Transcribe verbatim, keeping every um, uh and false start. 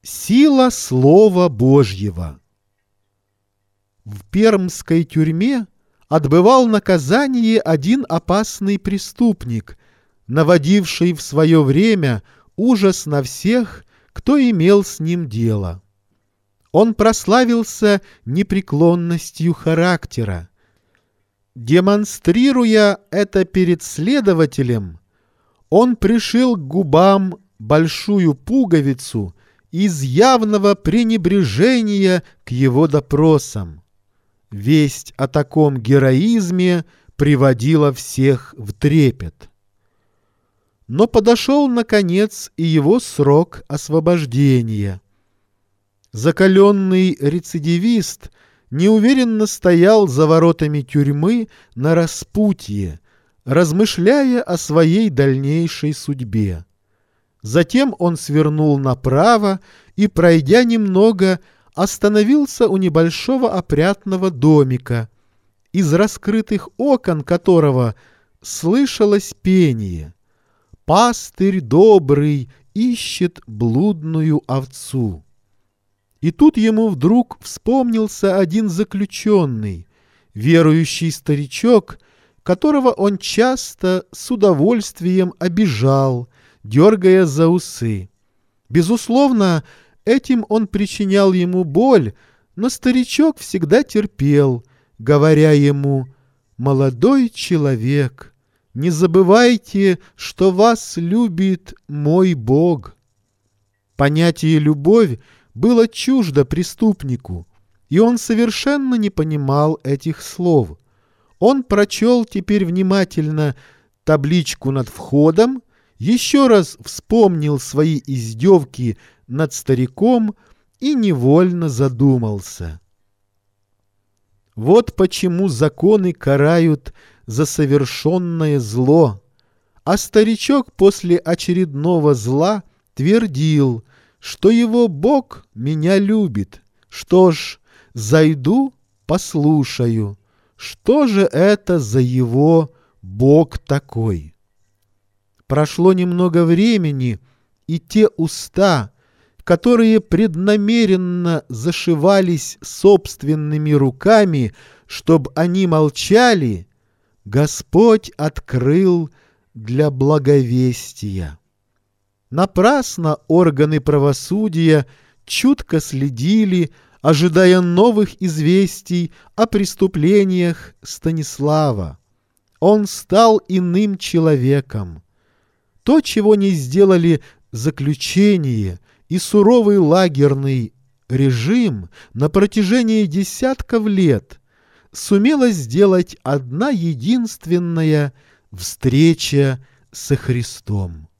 Сила Слова Божьего. В пермской тюрьме отбывал наказание один опасный преступник, наводивший в свое время ужас на всех, кто имел с ним дело. Он прославился непреклонностью характера. Демонстрируя это перед следователем, он пришил к губам большую пуговицу из явного пренебрежения к его допросам. Весть о таком героизме приводила всех в трепет. Но подошел, наконец, и его срок освобождения. Закаленный рецидивист неуверенно стоял за воротами тюрьмы на распутье, размышляя о своей дальнейшей судьбе. Затем он свернул направо и, пройдя немного, остановился у небольшого опрятного домика, из раскрытых окон которого слышалось пение: «Пастырь добрый ищет блудную овцу». И тут ему вдруг вспомнился один заключенный, верующий старичок, которого он часто с удовольствием обижал, дергая за усы. Безусловно, этим он причинял ему боль, но старичок всегда терпел, говоря ему: «Молодой человек, не забывайте, что вас любит мой Бог». Понятие «любовь» было чуждо преступнику, и он совершенно не понимал этих слов. Он прочел теперь внимательно табличку над входом, еще раз вспомнил свои издевки над стариком и невольно задумался. Вот почему законы карают за совершенное зло, а старичок после очередного зла твердил, что его Бог меня любит. Что ж, зайду, послушаю, что же это за его Бог такой. Прошло немного времени, и те уста, которые преднамеренно зашивались собственными руками, чтобы они молчали, Господь открыл для благовестия. Напрасно органы правосудия чутко следили, ожидая новых известий о преступлениях Станислава. Он стал иным человеком. То, чего не сделали заключение и суровый лагерный режим на протяжении десятков лет, сумела сделать одна единственная встреча со Христом.